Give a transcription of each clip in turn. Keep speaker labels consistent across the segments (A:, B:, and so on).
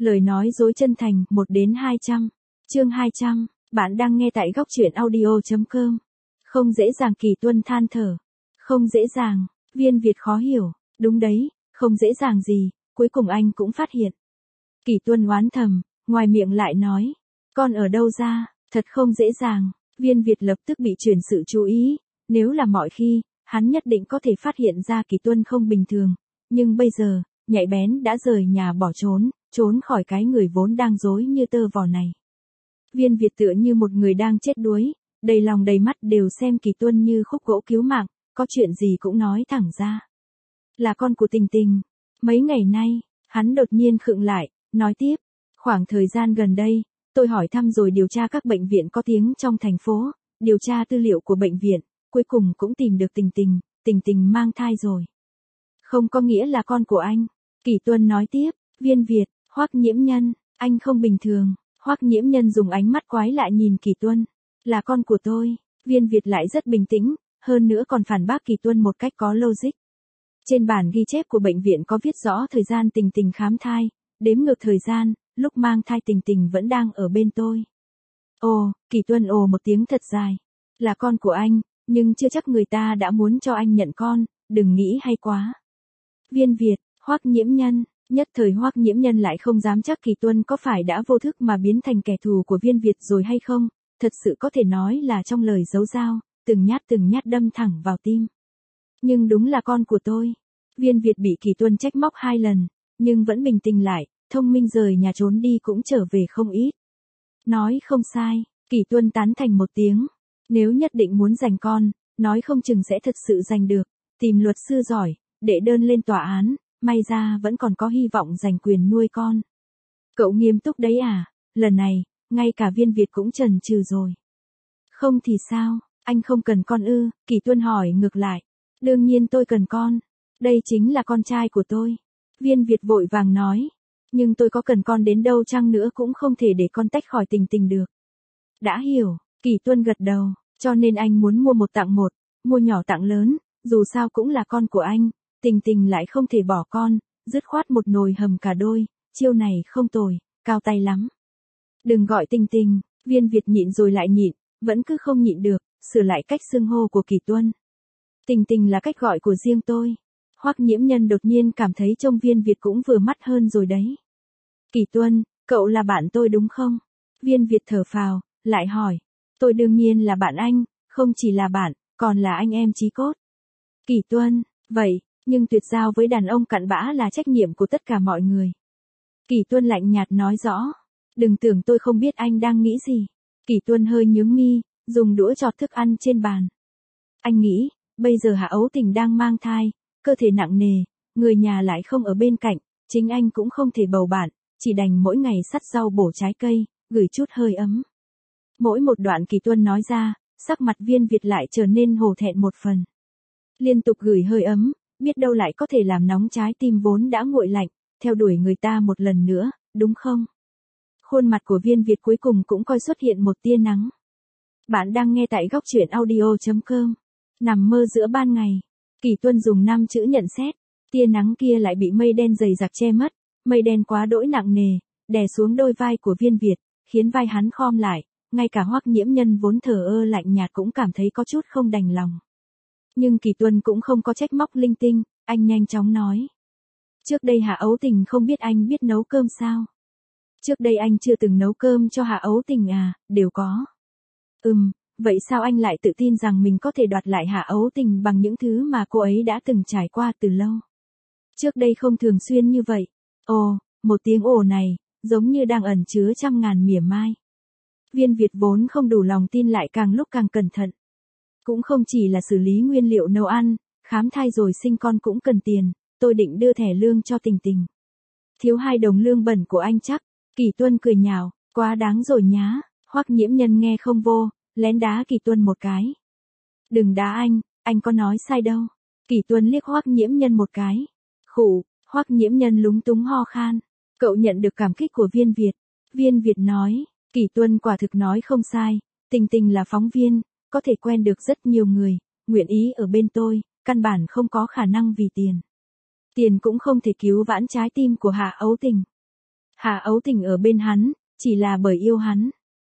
A: Lời nói dối chân thành, 1 đến 200. Chương 200, bạn đang nghe tại góc truyện audio.com. Không dễ dàng, Kỳ Tuân than thở. Không dễ dàng, Viên Việt khó hiểu, đúng đấy, không dễ dàng gì, cuối cùng anh cũng phát hiện. Kỳ Tuân oán thầm, ngoài miệng lại nói, con ở đâu ra, thật không dễ dàng. Viên Việt lập tức bị chuyển sự chú ý, nếu là mọi khi, hắn nhất định có thể phát hiện ra Kỳ Tuân không bình thường, nhưng bây giờ, nhạy bén đã rời nhà bỏ trốn khỏi cái người vốn đang rối như tơ vò này. Viên Việt tựa như một người đang chết đuối, đầy lòng đầy mắt đều xem Kỳ Tuân như khúc gỗ cứu mạng, có chuyện gì cũng nói thẳng ra. Là con của Tình Tình. Mấy ngày nay, hắn đột nhiên khựng lại, nói tiếp, khoảng thời gian gần đây, tôi hỏi thăm rồi điều tra các bệnh viện có tiếng trong thành phố, điều tra tư liệu của bệnh viện, cuối cùng cũng tìm được Tình Tình mang thai rồi. Không có nghĩa là con của anh. Kỳ Tuân nói tiếp, Viên Việt, Hoắc Nhiễm Nhân, anh không bình thường. Hoắc Nhiễm Nhân dùng ánh mắt quái lạ nhìn Kỳ Tuân, là con của tôi. Viên Việt lại rất bình tĩnh, hơn nữa còn phản bác Kỳ Tuân một cách có logic. Trên bản ghi chép của bệnh viện có viết rõ thời gian Tình Tình khám thai, đếm ngược thời gian, lúc mang thai Tình Tình vẫn đang ở bên tôi. Ồ, Kỳ Tuân ồ một tiếng thật dài, là con của anh, nhưng chưa chắc người ta đã muốn cho anh nhận con, đừng nghĩ hay quá. Viên Việt, Hoắc Nhiễm Nhân, nhất thời Hoắc Nhiễm Nhân lại không dám chắc Kỳ Tuân có phải đã vô thức mà biến thành kẻ thù của Viên Việt rồi hay không, thật sự có thể nói là trong lời giấu dao, từng nhát đâm thẳng vào tim. Nhưng đúng là con của tôi. Viên Việt bị Kỳ Tuân trách móc 2 lần, nhưng vẫn bình tĩnh lại, thông minh rời nhà trốn đi cũng trở về không ít. Nói không sai, Kỳ Tuân tán thành một tiếng. Nếu nhất định muốn giành con, nói không chừng sẽ thật sự giành được, tìm luật sư giỏi, đệ đơn lên tòa án, may ra vẫn còn có hy vọng giành quyền nuôi con. Cậu nghiêm túc đấy à, lần này, ngay cả Viên Việt cũng chần chừ rồi. Không thì sao, anh không cần con ư? Kỳ Tuân hỏi ngược lại. Đương nhiên tôi cần con, đây chính là con trai của tôi. Viên Việt vội vàng nói, nhưng tôi có cần con đến đâu chăng nữa cũng không thể để con tách khỏi Tình Tình được. Đã hiểu, Kỳ Tuân gật đầu, cho nên anh muốn mua 1 tặng 1, mua nhỏ tặng lớn, dù sao cũng là con của anh, Tình Tình lại không thể bỏ con, dứt khoát một nồi hầm cả đôi, chiêu này không tồi, cao tay lắm. Đừng gọi Tình Tình, Viên Việt nhịn rồi lại nhịn, vẫn cứ không nhịn được, sửa lại cách xưng hô của Kỳ Tuân. Tình Tình là cách gọi của riêng tôi. Hoắc Nhiễm Nhân đột nhiên cảm thấy trông Viên Việt cũng vừa mắt hơn rồi đấy. Kỳ Tuân, cậu là bạn tôi đúng không? Viên Việt thở phào, lại hỏi. Tôi đương nhiên là bạn anh, không chỉ là bạn, còn là anh em chí cốt. Kỳ Tuân, vậy, nhưng tuyệt giao với đàn ông cặn bã là trách nhiệm của tất cả mọi người. Kỳ Tuân lạnh nhạt nói rõ. Đừng tưởng tôi không biết anh đang nghĩ gì. Kỳ Tuân hơi nhướng mi, dùng đũa chọt thức ăn trên bàn. Anh nghĩ, bây giờ Hạ Ấu Tình đang mang thai, cơ thể nặng nề, người nhà lại không ở bên cạnh, chính anh cũng không thể bầu bạn, chỉ đành mỗi ngày sắt rau bổ trái cây, gửi chút hơi ấm. Mỗi một đoạn Kỳ Tuân nói ra, sắc mặt Viên Việt lại trở nên hổ thẹn một phần. Liên tục gửi hơi ấm, biết đâu lại có thể làm nóng trái tim vốn đã nguội lạnh, theo đuổi người ta một lần nữa, đúng không? Khuôn mặt của Viên Việt cuối cùng cũng coi xuất hiện một tia nắng. Bạn đang nghe tại góc truyện audio.com. Nằm mơ giữa ban ngày. Kỳ Tuân dùng 5 chữ nhận xét. Tia nắng kia lại bị mây đen dày đặc che mất. Mây đen quá đỗi nặng nề, đè xuống đôi vai của Viên Việt, khiến vai hắn khom lại. Ngay cả Hoắc Nhiễm Nhân vốn thờ ơ lạnh nhạt cũng cảm thấy có chút không đành lòng. Nhưng Kỳ Tuân cũng không có trách móc linh tinh, anh nhanh chóng nói. Trước đây Hạ Ấu Tình không biết anh biết nấu cơm sao? Trước đây anh chưa từng nấu cơm cho Hạ Ấu Tình à, đều có. Vậy sao anh lại tự tin rằng mình có thể đoạt lại Hạ Ấu Tình bằng những thứ mà cô ấy đã từng trải qua từ lâu? Trước đây không thường xuyên như vậy. Ồ, một tiếng ồ này, giống như đang ẩn chứa trăm ngàn mỉa mai. Viên Việt vốn không đủ lòng tin lại càng lúc càng cẩn thận. Cũng không chỉ là xử lý nguyên liệu nấu ăn, khám thai rồi sinh con cũng cần tiền, tôi định đưa thẻ lương cho Tình Tình. Thiếu 2 đồng lương bẩn của anh chắc. Kỳ Tuân cười nhạo, quá đáng rồi nhá. Hoắc Nhiễm Nhân nghe không vô, lén đá Kỳ Tuân một cái. Đừng đá anh có nói sai đâu. Kỳ Tuân liếc Hoắc Nhiễm Nhân một cái. Khụ, Hoắc Nhiễm Nhân lúng túng ho khan. Cậu nhận được cảm kích của Viên Việt. Viên Việt nói, Kỳ Tuân quả thực nói không sai, Tình Tình là phóng viên, có thể quen được rất nhiều người, nguyện ý ở bên tôi, căn bản không có khả năng vì tiền. Tiền cũng không thể cứu vãn trái tim của Hạ Ấu Tình. Hạ Ấu Tình ở bên hắn, chỉ là bởi yêu hắn.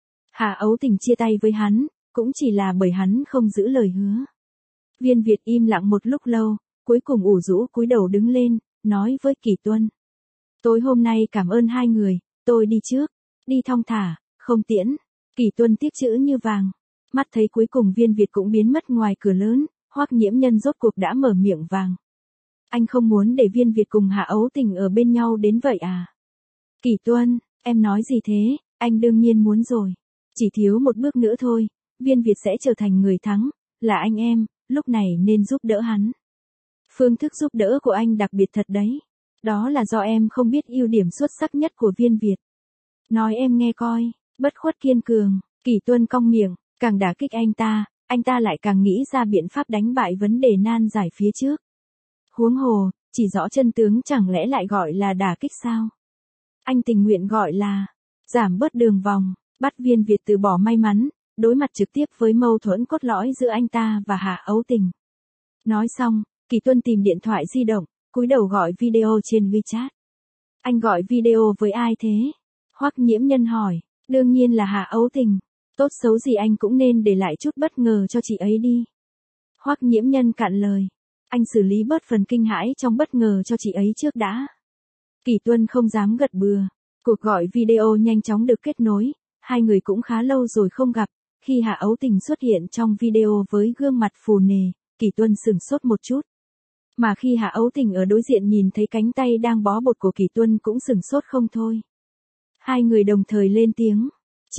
A: Hạ Ấu Tình chia tay với hắn, cũng chỉ là bởi hắn không giữ lời hứa. Viên Việt im lặng một lúc lâu, cuối cùng ủ rũ cúi đầu đứng lên, nói với Kỳ Tuân. Tối hôm nay cảm ơn hai người, tôi đi trước, đi thong thả, không tiễn. Kỳ Tuân tiếc chữ như vàng, mắt thấy cuối cùng Viên Việt cũng biến mất ngoài cửa lớn, Hoắc Nhiễm Nhân rốt cuộc đã mở miệng vàng. Anh không muốn để Viên Việt cùng Hạ Ấu Tình ở bên nhau đến vậy à? Kỳ Tuân, em nói gì thế, anh đương nhiên muốn rồi. Chỉ thiếu một bước nữa thôi, Viên Việt sẽ trở thành người thắng, là anh em, lúc này nên giúp đỡ hắn. Phương thức giúp đỡ của anh đặc biệt thật đấy. Đó là do em không biết ưu điểm xuất sắc nhất của Viên Việt. Nói em nghe coi, bất khuất kiên cường, Kỳ Tuân cong miệng, càng đả kích anh ta lại càng nghĩ ra biện pháp đánh bại vấn đề nan giải phía trước. Huống hồ, chỉ rõ chân tướng chẳng lẽ lại gọi là đả kích sao? Anh tình nguyện gọi là giảm bớt đường vòng, bắt Viên Việt từ bỏ may mắn, đối mặt trực tiếp với mâu thuẫn cốt lõi giữa anh ta và Hạ Ấu Tình. Nói xong, Kỳ Tuân tìm điện thoại di động, cúi đầu gọi video trên WeChat. Anh gọi video với ai thế? Hoắc Nhiễm Nhân hỏi. Đương nhiên là Hạ Ấu Tình. Tốt xấu gì anh cũng nên để lại chút bất ngờ cho chị ấy đi. Hoắc Nhiễm Nhân cạn lời. Anh xử lý bớt phần kinh hãi trong bất ngờ cho chị ấy trước đã. Kỳ Tuân không dám gật bừa. Cuộc gọi video nhanh chóng được kết nối. Hai người cũng khá lâu rồi không gặp. Khi Hạ Ấu Tình xuất hiện trong video với gương mặt phù nề, Kỳ Tuân sửng sốt một chút. Mà khi Hạ Ấu Tình ở đối diện nhìn thấy cánh tay đang bó bột của Kỳ Tuân cũng sửng sốt không thôi. Hai người đồng thời lên tiếng.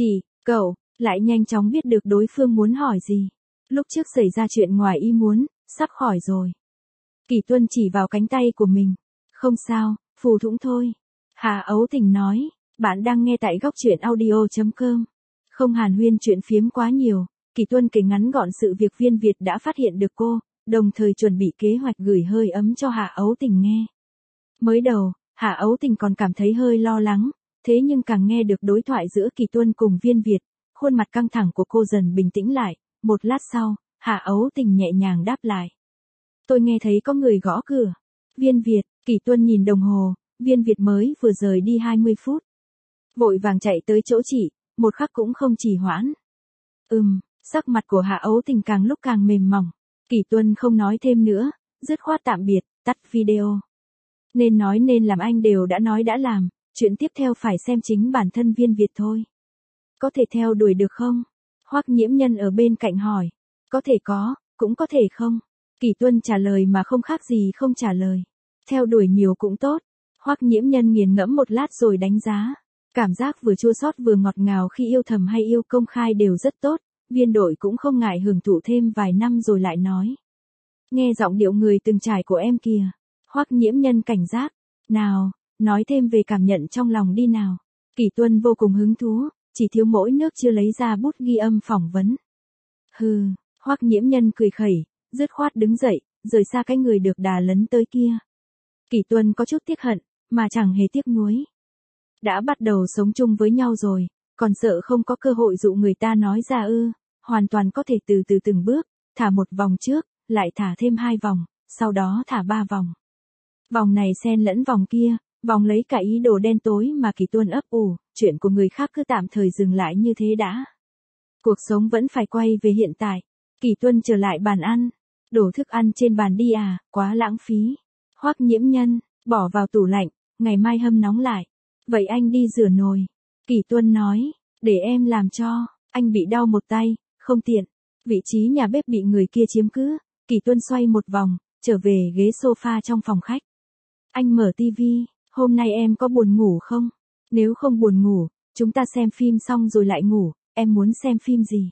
A: Cậu, lại nhanh chóng biết được đối phương muốn hỏi gì. Lúc trước xảy ra chuyện ngoài ý muốn, sắp khỏi rồi. Kỳ Tuân chỉ vào cánh tay của mình. Không sao, phù thủng thôi. Hạ Ấu Tình nói, bạn đang nghe tại góc truyện audio.com. Không hàn huyên chuyện phiếm quá nhiều, Kỳ Tuân kể ngắn gọn sự việc Viên Việt đã phát hiện được cô, đồng thời chuẩn bị kế hoạch gửi hơi ấm cho Hạ Ấu Tình nghe. Mới đầu, Hạ Ấu Tình còn cảm thấy hơi lo lắng, thế nhưng càng nghe được đối thoại giữa Kỳ Tuân cùng Viên Việt, khuôn mặt căng thẳng của cô dần bình tĩnh lại, một lát sau, Hạ Ấu Tình nhẹ nhàng đáp lại. Tôi nghe thấy có người gõ cửa. Viên Việt, Kỳ Tuân nhìn đồng hồ, Viên Việt mới vừa rời đi 20 phút. Vội vàng chạy tới chỗ chị, một khắc cũng không trì hoãn. Sắc mặt của Hạ Ấu Tình càng lúc càng mềm mỏng. Kỳ Tuân không nói thêm nữa, dứt khoát tạm biệt, tắt video. Nên nói nên làm anh đều đã nói đã làm, chuyện tiếp theo phải xem chính bản thân Viên Việt thôi. Có thể theo đuổi được không? Hoắc Nhiễm Nhân ở bên cạnh hỏi. Có thể có, cũng có thể không. Kỳ Tuân trả lời mà không khác gì không trả lời. Theo đuổi nhiều cũng tốt. Hoắc Nhiễm Nhân nghiền ngẫm một lát rồi đánh giá. Cảm giác vừa chua xót vừa ngọt ngào khi yêu thầm hay yêu công khai đều rất tốt. Viên đội cũng không ngại hưởng thụ thêm vài năm rồi lại nói. Nghe giọng điệu người từng trải của em kìa. Hoắc Nhiễm Nhân cảnh giác. Nào, nói thêm về cảm nhận trong lòng đi nào. Kỳ Tuân vô cùng hứng thú, chỉ thiếu mỗi nước chưa lấy ra bút ghi âm phỏng vấn. Hừ, Hoắc Nhiễm Nhân cười khẩy, dứt khoát đứng dậy, rời xa cái người được đà lấn tới kia. Kỳ Tuân có chút tiếc hận, mà chẳng hề tiếc nuối. Đã bắt đầu sống chung với nhau rồi, còn sợ không có cơ hội dụ người ta nói ra ư, hoàn toàn có thể từ từ từng bước, thả một vòng trước, lại thả thêm 2 vòng, sau đó thả 3 vòng. Vòng này xen lẫn vòng kia, vòng lấy cả ý đồ đen tối mà Kỳ Tuân ấp ủ, chuyện của người khác cứ tạm thời dừng lại như thế đã. Cuộc sống vẫn phải quay về hiện tại. Kỳ Tuân trở lại bàn ăn, đổ thức ăn trên bàn đi à, quá lãng phí. Hoắc Nhiễm Nhân, bỏ vào tủ lạnh, ngày mai hâm nóng lại. Vậy anh đi rửa nồi. Kỳ Tuân nói, để em làm cho, anh bị đau một tay, không tiện. Vị trí nhà bếp bị người kia chiếm cứ, Kỳ Tuân xoay một vòng, trở về ghế sofa trong phòng khách. Anh mở tivi, hôm nay em có buồn ngủ không? Nếu không buồn ngủ, chúng ta xem phim xong rồi lại ngủ, em muốn xem phim gì?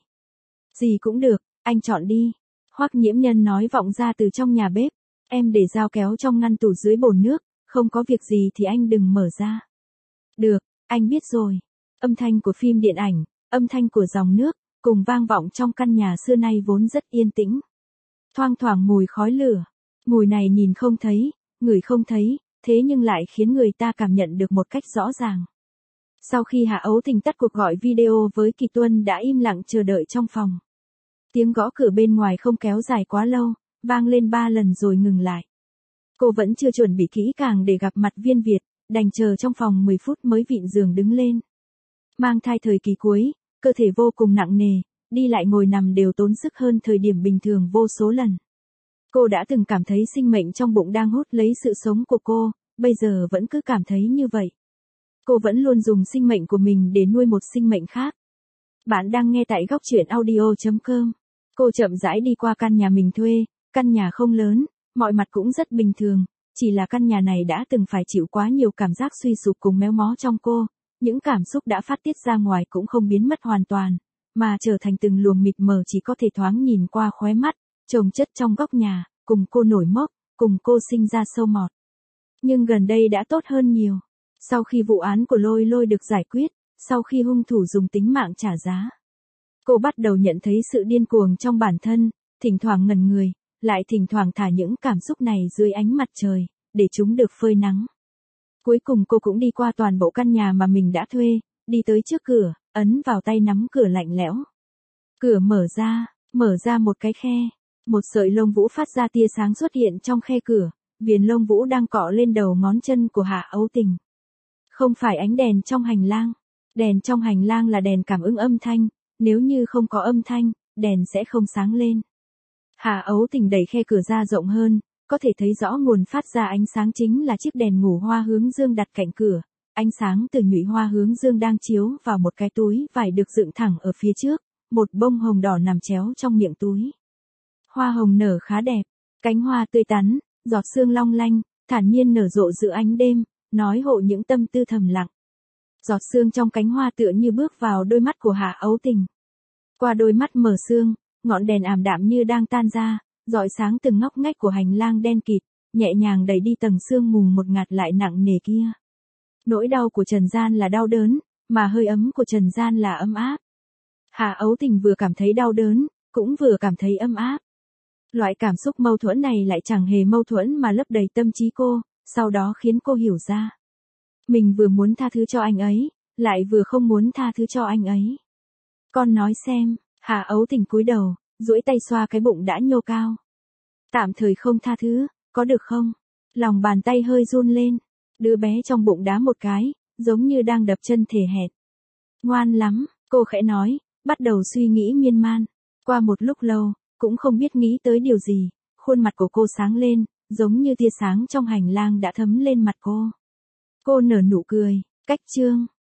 A: Gì cũng được, anh chọn đi. Hoắc Nhiễm Nhân nói vọng ra từ trong nhà bếp, em để dao kéo trong ngăn tủ dưới bồn nước, không có việc gì thì anh đừng mở ra. Được, anh biết rồi. Âm thanh của phim điện ảnh, âm thanh của dòng nước, cùng vang vọng trong căn nhà xưa nay vốn rất yên tĩnh. Thoang thoảng mùi khói lửa, mùi này nhìn không thấy, ngửi không thấy, thế nhưng lại khiến người ta cảm nhận được một cách rõ ràng. Sau khi Hạ Ấu Tình tắt cuộc gọi video với Kỳ Tuân đã im lặng chờ đợi trong phòng. Tiếng gõ cửa bên ngoài không kéo dài quá lâu, vang lên 3 lần rồi ngừng lại. Cô vẫn chưa chuẩn bị kỹ càng để gặp mặt Viên Việt, đành chờ trong phòng 10 phút mới vịn giường đứng lên. Mang thai thời kỳ cuối, cơ thể vô cùng nặng nề, đi lại ngồi nằm đều tốn sức hơn thời điểm bình thường vô số lần. Cô đã từng cảm thấy sinh mệnh trong bụng đang hút lấy sự sống của cô, bây giờ vẫn cứ cảm thấy như vậy. Cô vẫn luôn dùng sinh mệnh của mình để nuôi một sinh mệnh khác. Bạn đang nghe tại góc truyện audio.com. Cô chậm rãi đi qua căn nhà mình thuê, căn nhà không lớn, mọi mặt cũng rất bình thường, chỉ là căn nhà này đã từng phải chịu quá nhiều cảm giác suy sụp cùng méo mó trong cô, những cảm xúc đã phát tiết ra ngoài cũng không biến mất hoàn toàn, mà trở thành từng luồng mịt mờ chỉ có thể thoáng nhìn qua khóe mắt, chồng chất trong góc nhà, cùng cô nổi mốc, cùng cô sinh ra sâu mọt. Nhưng gần đây đã tốt hơn nhiều. Sau khi vụ án của Lôi Lôi được giải quyết, sau khi hung thủ dùng tính mạng trả giá, cô bắt đầu nhận thấy sự điên cuồng trong bản thân, thỉnh thoảng ngẩn người, lại thỉnh thoảng thả những cảm xúc này dưới ánh mặt trời, để chúng được phơi nắng. Cuối cùng cô cũng đi qua toàn bộ căn nhà mà mình đã thuê, đi tới trước cửa, ấn vào tay nắm cửa lạnh lẽo. Cửa mở ra một cái khe, một sợi lông vũ phát ra tia sáng xuất hiện trong khe cửa, viền lông vũ đang cọ lên đầu ngón chân của Hạ Ấu Tình. Không phải ánh đèn trong hành lang, đèn trong hành lang là đèn cảm ứng âm thanh, nếu như không có âm thanh, đèn sẽ không sáng lên. Hạ Ấu Tình đẩy khe cửa ra rộng hơn, có thể thấy rõ nguồn phát ra ánh sáng chính là chiếc đèn ngủ hoa hướng dương đặt cạnh cửa, ánh sáng từ nhụy hoa hướng dương đang chiếu vào một cái túi vải được dựng thẳng ở phía trước, một bông hồng đỏ nằm chéo trong miệng túi. Hoa hồng nở khá đẹp, cánh hoa tươi tắn, giọt sương long lanh, thản nhiên nở rộ giữa ánh đêm, nói hộ những tâm tư thầm lặng. Giọt sương trong cánh hoa tựa như bước vào đôi mắt của Hạ Ấu Tình. Qua đôi mắt mở sương, ngọn đèn ảm đạm như đang tan ra, rọi sáng từng ngóc ngách của hành lang đen kịt, nhẹ nhàng đẩy đi tầng sương mù một ngạt lại nặng nề kia. Nỗi đau của trần gian là đau đớn, mà hơi ấm của trần gian là ấm áp. Hạ Ấu Tình vừa cảm thấy đau đớn, cũng vừa cảm thấy ấm áp. Loại cảm xúc mâu thuẫn này lại chẳng hề mâu thuẫn mà lấp đầy tâm trí cô, sau đó khiến cô hiểu ra. Mình vừa muốn tha thứ cho anh ấy, lại vừa không muốn tha thứ cho anh ấy. Con nói xem, Hạ Ấu Tình cúi đầu, duỗi tay xoa cái bụng đã nhô cao. Tạm thời không tha thứ, có được không? Lòng bàn tay hơi run lên, đứa bé trong bụng đá một cái, giống như đang đập chân thể hệt. Ngoan lắm, cô khẽ nói, bắt đầu suy nghĩ miên man. Qua một lúc lâu, cũng không biết nghĩ tới điều gì, khuôn mặt của cô sáng lên, giống như tia sáng trong hành lang đã thấm lên mặt cô. Cô nở nụ cười, cách chương.